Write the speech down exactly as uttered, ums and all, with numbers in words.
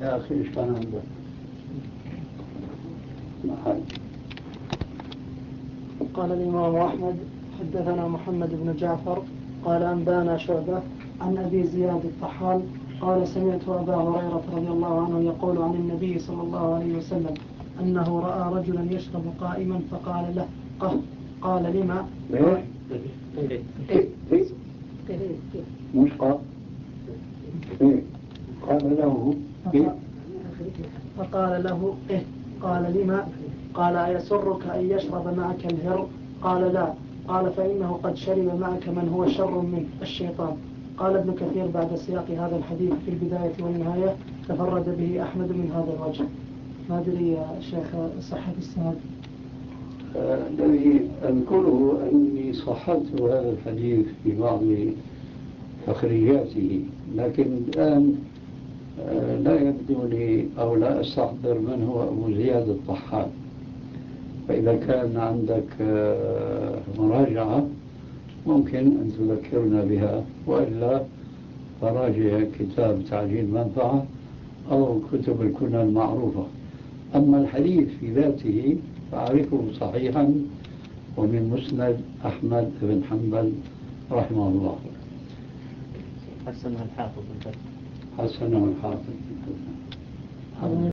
يا أخي إيش كان عندك؟ محل. قال الإمام أحمد حدثنا محمد بن جعفر قال أنبانا شعبة عن أبي زياد الطحان قال سمعت أبا هريرة رضي الله عنه يقول عن النبي صلى الله عليه وسلم أنه رأى رجلا يشرب قائما فقال له قه قال لما إيه إيه إيه مش قال إيه قال له إيه فقال له إيه قال لما قال أيسرك أن يشرب معك الهر قال لا قال فإنه قد شرب معك من هو شر منه الشيطان. قال ابن كثير بعد سياق هذا الحديث في البداية والنهاية تفرد به أحمد من هذا الوجه. ما أدري يا شيخ صحة السند. الذي أذكره أني صححت هذا الحديث في بعض تخريجاته، لكن الآن لا يبدو لي أو لا أستحضر من هو أبو زياد الطحان. فإذا كان عندك مراجعة ممكن أن تذكرنا بها، وإلا فراجع كتاب تعجيل منفعة أو كتب الكنى المعروفة. أما الحديث في ذاته فأعرفه صحيحا ومن مسند أحمد بن حنبل رحمه الله. حسنه الحافظ حسنه الحافظ.